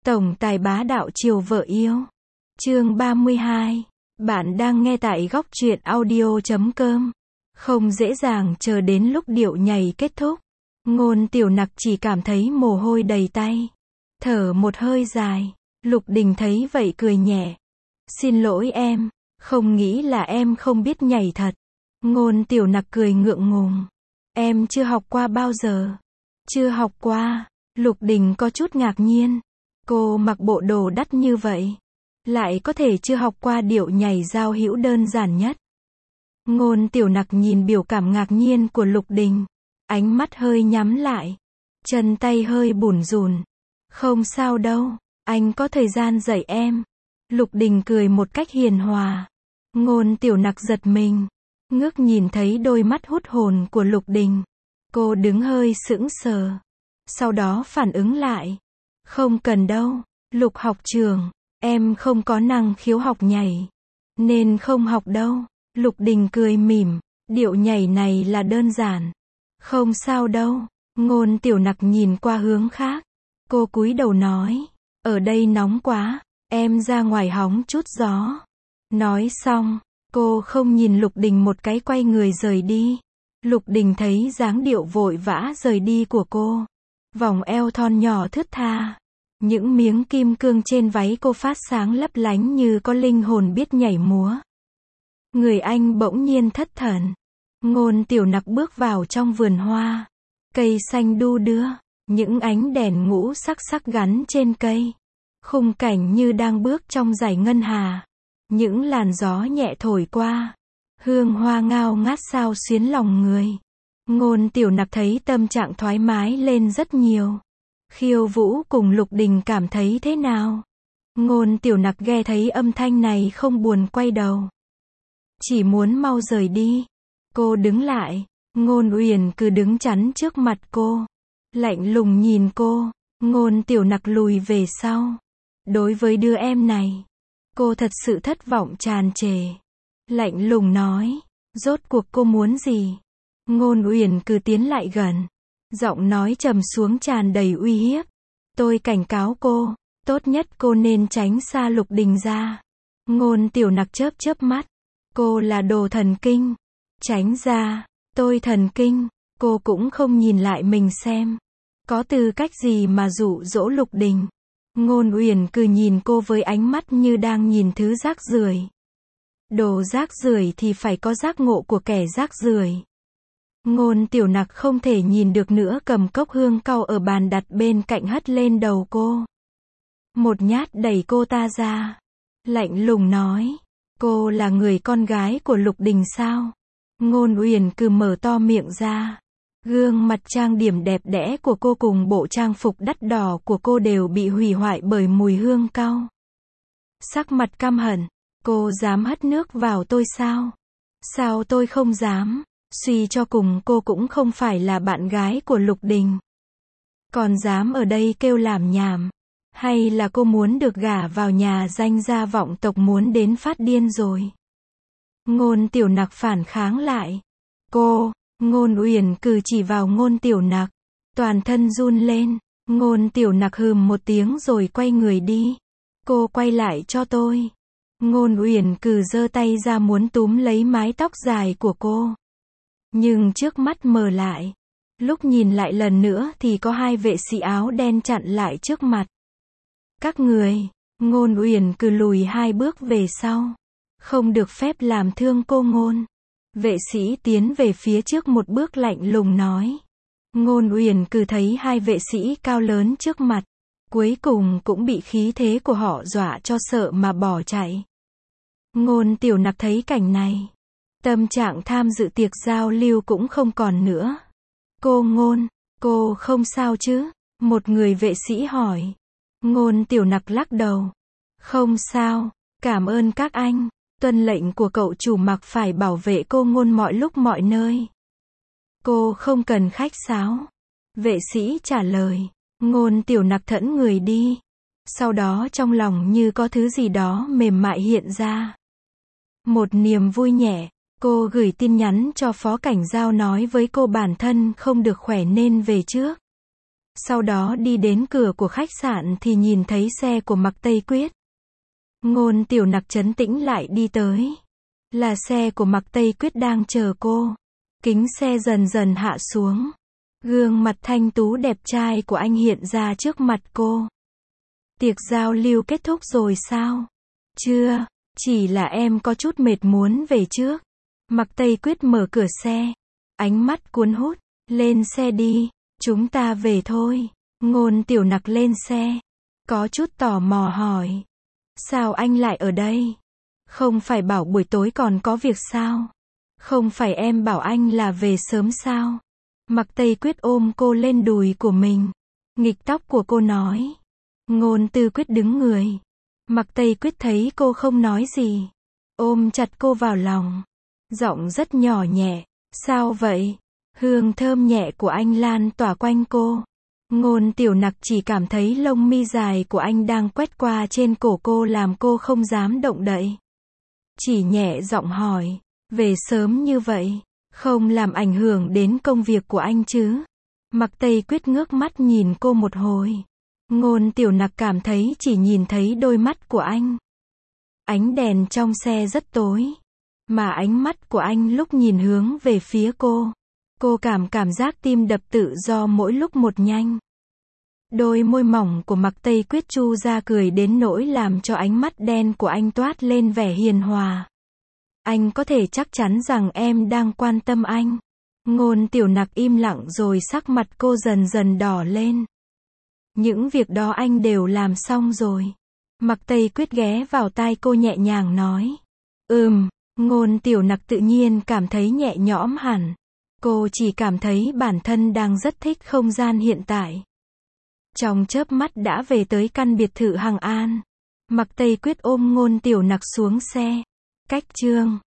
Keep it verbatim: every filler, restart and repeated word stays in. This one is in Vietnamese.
Tổng tài bá đạo chiều vợ yêu. Chương ba mươi hai. Bạn đang nghe tại góc truyện audio chấm com. Không dễ dàng chờ đến lúc điệu nhảy kết thúc. Ngôn Tiểu Nặc chỉ cảm thấy mồ hôi đầy tay. Thở một hơi dài. Lục Đình thấy vậy cười nhẹ. Xin lỗi em, không nghĩ là em không biết nhảy thật. Ngôn Tiểu Nặc cười ngượng ngùng. Em chưa học qua bao giờ. Chưa học qua. Lục Đình có chút ngạc nhiên. Cô mặc bộ đồ đắt như vậy, lại có thể chưa học qua điệu nhảy giao hữu đơn giản nhất. Ngôn Tiểu Nặc nhìn biểu cảm ngạc nhiên của Lục Đình, ánh mắt hơi nhắm lại, chân tay hơi bủn rủn. Không sao đâu, anh có thời gian dạy em. Lục Đình cười một cách hiền hòa. Ngôn Tiểu Nặc giật mình, ngước nhìn thấy đôi mắt hút hồn của Lục Đình. Cô đứng hơi sững sờ, sau đó phản ứng lại. Không cần đâu, Lục học trưởng, em không có năng khiếu học nhảy, nên không học đâu. Lục Đình cười mỉm, điệu nhảy này là đơn giản. Không sao đâu. Ngôn Tiểu Nặc nhìn qua hướng khác. Cô cúi đầu nói, ở đây nóng quá, em ra ngoài hóng chút gió. Nói xong, cô không nhìn Lục Đình một cái quay người rời đi. Lục Đình thấy dáng điệu vội vã rời đi của cô. Vòng eo thon nhỏ thướt tha. Những miếng kim cương trên váy cô phát sáng lấp lánh như có linh hồn biết nhảy múa. Người anh bỗng nhiên thất thần. Ngôn Tiểu Nặc bước vào trong vườn hoa. Cây xanh đu đưa, những ánh đèn ngũ sắc sắc gắn trên cây. Khung cảnh như đang bước trong dải ngân hà. Những làn gió nhẹ thổi qua. Hương hoa ngao ngát xao xuyến lòng người. Ngôn Tiểu Nặc thấy tâm trạng thoải mái lên rất nhiều. Khiêu vũ cùng Lục Đình cảm thấy thế nào? Ngôn Tiểu Nặc nghe thấy âm thanh này không buồn quay đầu. Chỉ muốn mau rời đi. Cô đứng lại. Ngôn Uyển cứ đứng chắn trước mặt cô. Lạnh lùng nhìn cô. Ngôn Tiểu Nặc lùi về sau. Đối với đứa em này, cô thật sự thất vọng tràn trề. Lạnh lùng nói. Rốt cuộc cô muốn gì? Ngôn Uyển cứ tiến lại gần. Giọng nói trầm xuống tràn đầy uy hiếp. Tôi cảnh cáo cô, tốt nhất cô nên tránh xa Lục Đình ra. Ngôn Tiểu Nặc chớp chớp mắt. Cô là đồ thần kinh. Tránh ra, tôi thần kinh. Cô cũng không nhìn lại mình xem. Có tư cách gì mà dụ dỗ Lục Đình. Ngôn Uyển cứ nhìn cô với ánh mắt như đang nhìn thứ rác rưởi. Đồ rác rưởi thì phải có giác ngộ của kẻ rác rưởi. Ngôn Tiểu Nặc không thể nhìn được nữa, cầm cốc hương cau ở bàn đặt bên cạnh hất lên đầu cô. Một nhát đẩy cô ta ra. Lạnh lùng nói. Cô là người con gái của Lục Đình sao? Ngôn Uyển cứ mở to miệng ra. Gương mặt trang điểm đẹp đẽ của cô cùng bộ trang phục đắt đỏ của cô đều bị hủy hoại bởi mùi hương cau. Sắc mặt căm hận. Cô dám hất nước vào tôi sao? Sao tôi không dám? Suy cho cùng cô cũng không phải là bạn gái của Lục Đình. Còn dám ở đây kêu làm nhảm. Hay là cô muốn được gả vào nhà danh gia vọng tộc muốn đến phát điên rồi? Ngôn Tiểu Nặc phản kháng lại. Cô, Ngôn Uyển cứ chỉ vào Ngôn Tiểu Nặc. Toàn thân run lên. Ngôn Tiểu Nặc hừm một tiếng rồi quay người đi. Cô quay lại cho tôi. Ngôn Uyển cứ giơ tay ra muốn túm lấy mái tóc dài của cô. Nhưng trước mắt mờ lại. Lúc nhìn lại lần nữa thì có hai vệ sĩ áo đen chặn lại trước mặt. Các người. Ngôn Uyển cứ lùi hai bước về sau. Không được phép làm thương cô Ngôn. Vệ sĩ tiến về phía trước một bước lạnh lùng nói. Ngôn Uyển cứ thấy hai vệ sĩ cao lớn trước mặt. Cuối cùng cũng bị khí thế của họ dọa cho sợ mà bỏ chạy. Ngôn Tiểu Nặc thấy cảnh này. Tâm trạng tham dự tiệc giao lưu cũng không còn nữa. Cô Ngôn, cô không sao chứ? Một người vệ sĩ hỏi. Ngôn Tiểu Nặc lắc đầu. Không sao, cảm ơn các anh. Tuân lệnh của cậu chủ mặc phải bảo vệ cô Ngôn mọi lúc mọi nơi. Cô không cần khách sáo. Vệ sĩ trả lời. Ngôn Tiểu Nặc thẫn người đi. Sau đó trong lòng như có thứ gì đó mềm mại hiện ra. Một niềm vui nhẹ. Cô gửi tin nhắn cho phó cảnh giao nói với cô bản thân không được khỏe nên về trước. Sau đó đi đến cửa của khách sạn thì nhìn thấy xe của Mạc Tây Quyết. Ngôn Tiểu Nặc trấn tĩnh lại đi tới. Là xe của Mạc Tây Quyết đang chờ cô. Kính xe dần dần hạ xuống. Gương mặt thanh tú đẹp trai của anh hiện ra trước mặt cô. Tiệc giao lưu kết thúc rồi sao? Chưa, chỉ là em có chút mệt muốn về trước. Mạc Tây Quyết mở cửa xe. Ánh mắt cuốn hút. Lên xe đi, chúng ta về thôi. Ngôn Tiểu Nặc lên xe. Có chút tò mò hỏi. Sao anh lại ở đây? Không phải bảo buổi tối còn có việc sao? Không phải em bảo anh là về sớm sao? Mạc Tây Quyết ôm cô lên đùi của mình. Nghịch tóc của cô nói. Ngôn Tư Quyết đứng người. Mạc Tây Quyết thấy cô không nói gì. Ôm chặt cô vào lòng. Giọng rất nhỏ nhẹ. Sao vậy? Hương thơm nhẹ của anh lan tỏa quanh cô. Ngôn Tiểu Nặc chỉ cảm thấy lông mi dài của anh đang quét qua trên cổ cô làm cô không dám động đậy. Chỉ nhẹ giọng hỏi. Về sớm như vậy, không làm ảnh hưởng đến công việc của anh chứ? Mạc Tây Quyết ngước mắt nhìn cô một hồi. Ngôn Tiểu Nặc cảm thấy chỉ nhìn thấy đôi mắt của anh. Ánh đèn trong xe rất tối. Mà ánh mắt của anh lúc nhìn hướng về phía cô. Cô cảm cảm giác tim đập tự do mỗi lúc một nhanh. Đôi môi mỏng của Mạc Tây Quyết chu ra cười đến nỗi làm cho ánh mắt đen của anh toát lên vẻ hiền hòa. Anh có thể chắc chắn rằng em đang quan tâm anh. Ngôn Tiểu Nặc im lặng rồi sắc mặt cô dần dần đỏ lên. Những việc đó anh đều làm xong rồi. Mạc Tây Quyết ghé vào tai cô nhẹ nhàng nói. Ừm, Ngôn Tiểu Nặc tự nhiên cảm thấy nhẹ nhõm hẳn. Cô chỉ cảm thấy bản thân đang rất thích không gian hiện tại. Trong chớp mắt đã về tới căn biệt thự Hằng An. Mạc Tây Quyết ôm Ngôn Tiểu Nặc xuống xe. Cách chương